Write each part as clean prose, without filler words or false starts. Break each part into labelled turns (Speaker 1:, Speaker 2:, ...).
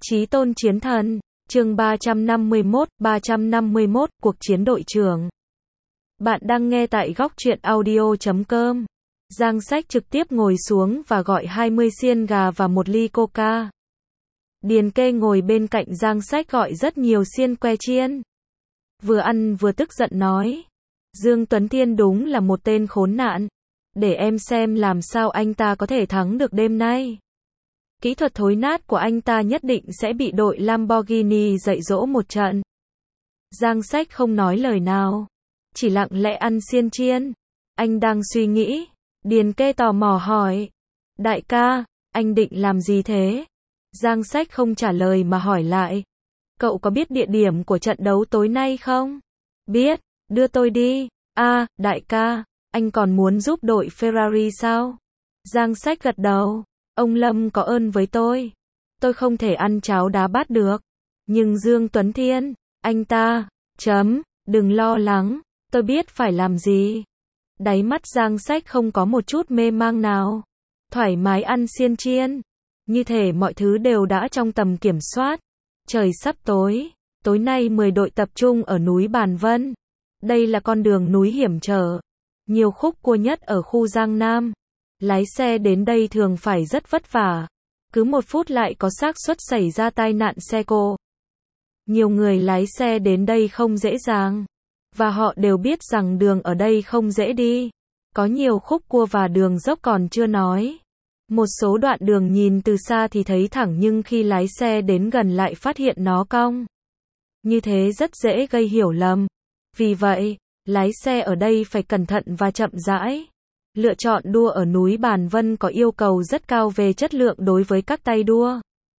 Speaker 1: Chí tôn chiến thần, chương 351, cuộc chiến đội trưởng. Bạn đang nghe tại góc truyện audio.com. Giang Sách trực tiếp ngồi xuống và gọi 20 xiên gà và một ly coca. Điền Kê ngồi bên cạnh Giang Sách gọi rất nhiều xiên que chiên. Vừa ăn vừa tức giận nói. Dương Tuấn Thiên đúng là một tên khốn nạn. Để em xem làm sao anh ta có thể thắng được đêm nay. Kỹ thuật thối nát của anh ta nhất định sẽ bị đội Lamborghini dạy dỗ một trận. Giang Sách không nói lời nào, chỉ lặng lẽ ăn xiên chiên. Anh đang suy nghĩ. Điền Kê tò mò hỏi. Đại ca, anh định làm gì thế? Giang Sách không trả lời mà hỏi lại. Cậu có biết địa điểm của trận đấu tối nay không? Biết, đưa tôi đi. Đại ca, anh còn muốn giúp đội Ferrari sao? Giang Sách gật đầu. Ông Lâm có ơn với tôi. Tôi không thể ăn cháo đá bát được. Nhưng Dương Tuấn Thiên, anh ta, đừng lo lắng, tôi biết phải làm gì. Đáy mắt Giang Sách không có một chút mê mang nào. Thoải mái ăn xiên chiên. Như thể mọi thứ đều đã trong tầm kiểm soát. Trời sắp tối. Tối nay 10 đội tập trung ở núi Bàn Vân. Đây là con đường núi hiểm trở. Nhiều khúc cua nhất ở khu Giang Nam. Lái xe đến đây thường phải rất vất vả. Cứ 1 phút lại có xác suất xảy ra tai nạn xe cộ. Nhiều người lái xe đến đây không dễ dàng. Và họ đều biết rằng đường ở đây không dễ đi. Có nhiều khúc cua và đường dốc còn chưa nói. Một số đoạn đường nhìn từ xa thì thấy thẳng nhưng khi lái xe đến gần lại phát hiện nó cong. Như thế rất dễ gây hiểu lầm. Vì vậy, lái xe ở đây phải cẩn thận và chậm rãi. Lựa chọn đua ở núi Bàn Vân có yêu cầu rất cao về chất lượng đối với các tay đua.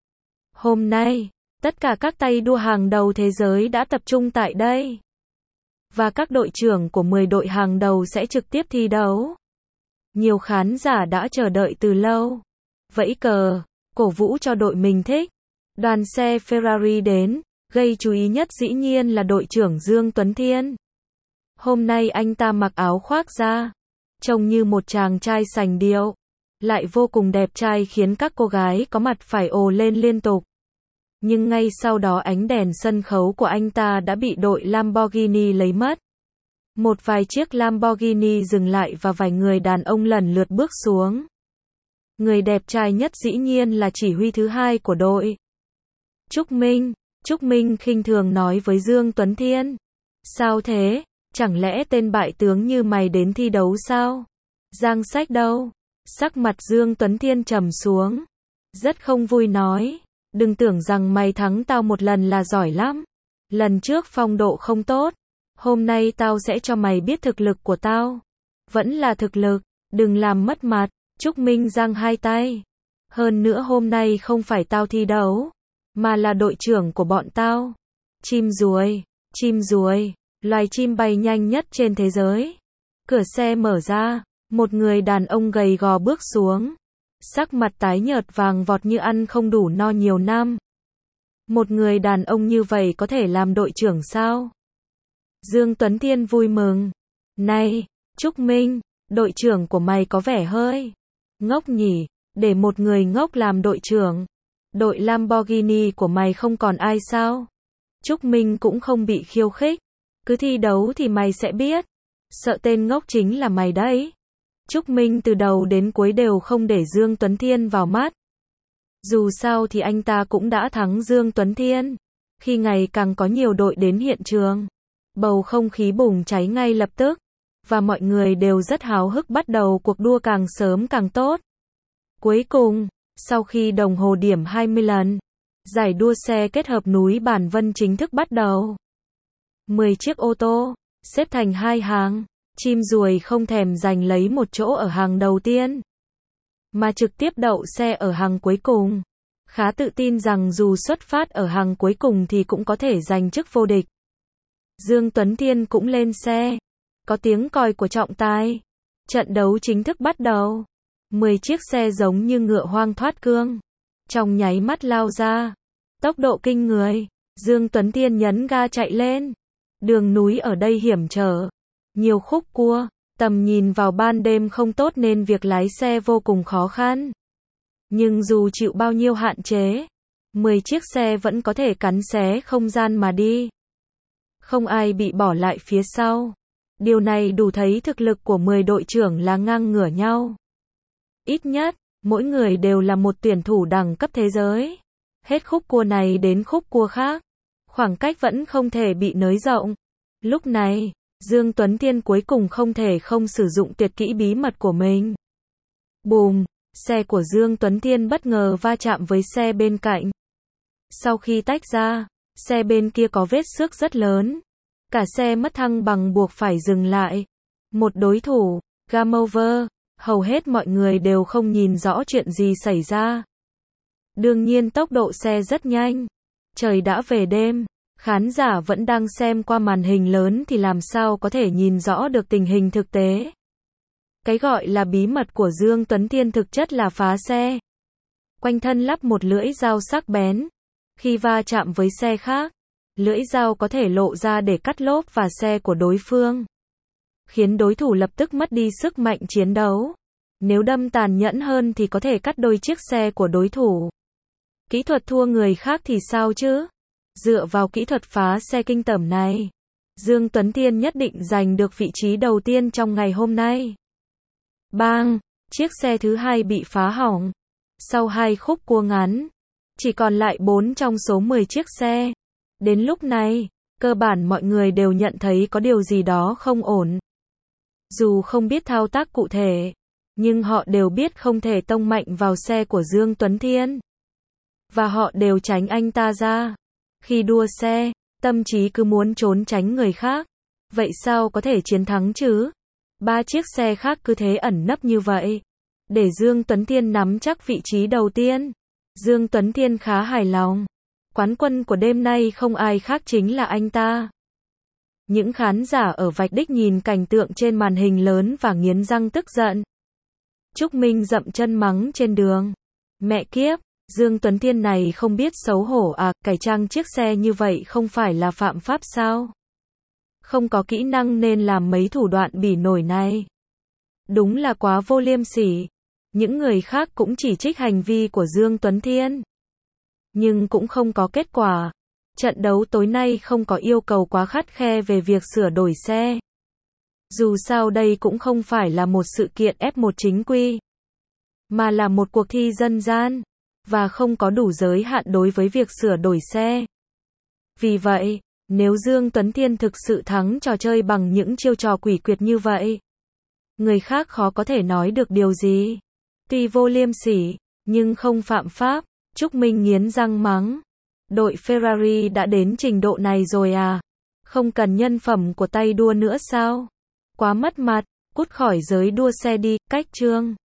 Speaker 1: Hôm nay, tất cả các tay đua hàng đầu thế giới đã tập trung tại đây. Và các đội trưởng của 10 đội hàng đầu sẽ trực tiếp thi đấu. Nhiều khán giả đã chờ đợi từ lâu. Vẫy cờ, cổ vũ cho đội mình thích. Đoàn xe Ferrari đến, gây chú ý nhất dĩ nhiên là đội trưởng Dương Tuấn Thiên. Hôm nay anh ta mặc áo khoác da. Trông như một chàng trai sành điệu, lại vô cùng đẹp trai khiến các cô gái có mặt phải ồ lên liên tục. Nhưng ngay sau đó ánh đèn sân khấu của anh ta đã bị đội Lamborghini lấy mất. Một vài chiếc Lamborghini dừng lại và vài người đàn ông lần lượt bước xuống. Người đẹp trai nhất dĩ nhiên là chỉ huy thứ hai của đội. Trúc Minh khinh thường nói với Dương Tuấn Thiên. Sao thế? Chẳng lẽ tên bại tướng như mày đến thi đấu sao? Giang Sách đâu? Sắc mặt Dương Tuấn Thiên trầm xuống. Rất không vui nói. Đừng tưởng rằng mày thắng tao một lần là giỏi lắm. Lần trước phong độ không tốt. Hôm nay tao sẽ cho mày biết thực lực của tao. Vẫn là thực lực. Đừng làm mất mặt. Trúc Minh giang hai tay. Hơn nữa hôm nay không phải tao thi đấu. Mà là đội trưởng của bọn tao. Chim ruồi. Loài chim bay nhanh nhất trên thế giới. Cửa xe mở ra, một người đàn ông gầy gò bước xuống. Sắc mặt tái nhợt vàng vọt như ăn không đủ no nhiều năm. Một người đàn ông như vậy có thể làm đội trưởng sao? Dương Tuấn Thiên vui mừng. Này, Trúc Minh, đội trưởng của mày có vẻ hơi ngốc nhỉ, để một người ngốc làm đội trưởng. Đội Lamborghini của mày không còn ai sao? Trúc Minh cũng không bị khiêu khích. Cứ thi đấu thì mày sẽ biết. Sợ tên ngốc chính là mày đấy. Trúc Minh từ đầu đến cuối đều không để Dương Tuấn Thiên vào mắt. Dù sao thì anh ta cũng đã thắng Dương Tuấn Thiên. Khi ngày càng có nhiều đội đến hiện trường, bầu không khí bùng cháy ngay lập tức. Và mọi người đều rất háo hức bắt đầu cuộc đua càng sớm càng tốt. Cuối cùng, sau khi đồng hồ điểm 20 lần, giải đua xe kết hợp núi Bàn Vân chính thức bắt đầu. 10 chiếc ô tô, xếp thành 2 hàng, chim ruồi không thèm giành lấy một chỗ ở hàng đầu tiên, mà trực tiếp đậu xe ở hàng cuối cùng. Khá tự tin rằng dù xuất phát ở hàng cuối cùng thì cũng có thể giành chức vô địch. Dương Tuấn Thiên cũng lên xe. Có tiếng còi của trọng tài. Trận đấu chính thức bắt đầu. 10 chiếc xe giống như ngựa hoang thoát cương. Trong nháy mắt lao ra. Tốc độ kinh người. Dương Tuấn Thiên nhấn ga chạy lên. Đường núi ở đây hiểm trở, nhiều khúc cua, tầm nhìn vào ban đêm không tốt nên việc lái xe vô cùng khó khăn. Nhưng dù chịu bao nhiêu hạn chế, 10 chiếc xe vẫn có thể cắn xé không gian mà đi. Không ai bị bỏ lại phía sau. Điều này đủ thấy thực lực của 10 đội trưởng là ngang ngửa nhau. Ít nhất, mỗi người đều là một tuyển thủ đẳng cấp thế giới. Hết khúc cua này đến khúc cua khác. Khoảng cách vẫn không thể bị nới rộng. Lúc này, Dương Tuấn Thiên cuối cùng không thể không sử dụng tuyệt kỹ bí mật của mình. Bùm, xe của Dương Tuấn Thiên bất ngờ va chạm với xe bên cạnh. Sau khi tách ra, xe bên kia có vết xước rất lớn. Cả xe mất thăng bằng buộc phải dừng lại. Một đối thủ, game over, hầu hết mọi người đều không nhìn rõ chuyện gì xảy ra. Đương nhiên tốc độ xe rất nhanh. Trời đã về đêm, khán giả vẫn đang xem qua màn hình lớn thì làm sao có thể nhìn rõ được tình hình thực tế. Cái gọi là bí mật của Dương Tuấn Thiên thực chất là phá xe. Quanh thân lắp một lưỡi dao sắc bén. Khi va chạm với xe khác, lưỡi dao có thể lộ ra để cắt lốp và xe của đối phương, khiến đối thủ lập tức mất đi sức mạnh chiến đấu. Nếu đâm tàn nhẫn hơn thì có thể cắt đôi chiếc xe của đối thủ. Kỹ thuật thua người khác thì sao chứ? Dựa vào kỹ thuật phá xe kinh tởm này, Dương Tuấn Thiên nhất định giành được vị trí đầu tiên trong ngày hôm nay. Bang! Chiếc xe thứ hai bị phá hỏng. Sau 2 khúc cua ngắn, chỉ còn lại 4 trong số 10 chiếc xe. Đến lúc này, cơ bản mọi người đều nhận thấy có điều gì đó không ổn. Dù không biết thao tác cụ thể, nhưng họ đều biết không thể tông mạnh vào xe của Dương Tuấn Thiên. Và họ đều tránh anh ta ra. Khi đua xe, tâm trí cứ muốn trốn tránh người khác. Vậy sao có thể chiến thắng chứ? 3 chiếc xe khác cứ thế ẩn nấp như vậy. Để Dương Tuấn Thiên nắm chắc vị trí đầu tiên. Dương Tuấn Thiên khá hài lòng. Quán quân của đêm nay không ai khác chính là anh ta. Những khán giả ở vạch đích nhìn cảnh tượng trên màn hình lớn và nghiến răng tức giận. Trúc Minh dậm chân mắng trên đường. Mẹ kiếp, Dương Tuấn Thiên này không biết xấu hổ à, cải trang chiếc xe như vậy không phải là phạm pháp sao? Không có kỹ năng nên làm mấy thủ đoạn bỉ nổi này. Đúng là quá vô liêm sỉ. Những người khác cũng chỉ trích hành vi của Dương Tuấn Thiên. Nhưng cũng không có kết quả. Trận đấu tối nay không có yêu cầu quá khắt khe về việc sửa đổi xe. Dù sao đây cũng không phải là một sự kiện F1 chính quy, mà là một cuộc thi dân gian, và không có đủ giới hạn đối với việc sửa đổi xe. Vì vậy, nếu Dương Tuấn Thiên thực sự thắng trò chơi bằng những chiêu trò quỷ quyệt như vậy, người khác khó có thể nói được điều gì. Tuy vô liêm sỉ, nhưng không phạm pháp. Trúc Minh nghiến răng mắng. Đội Ferrari đã đến trình độ này rồi à? Không cần nhân phẩm của tay đua nữa sao? Quá mất mặt, cút khỏi giới đua xe đi, cách chương.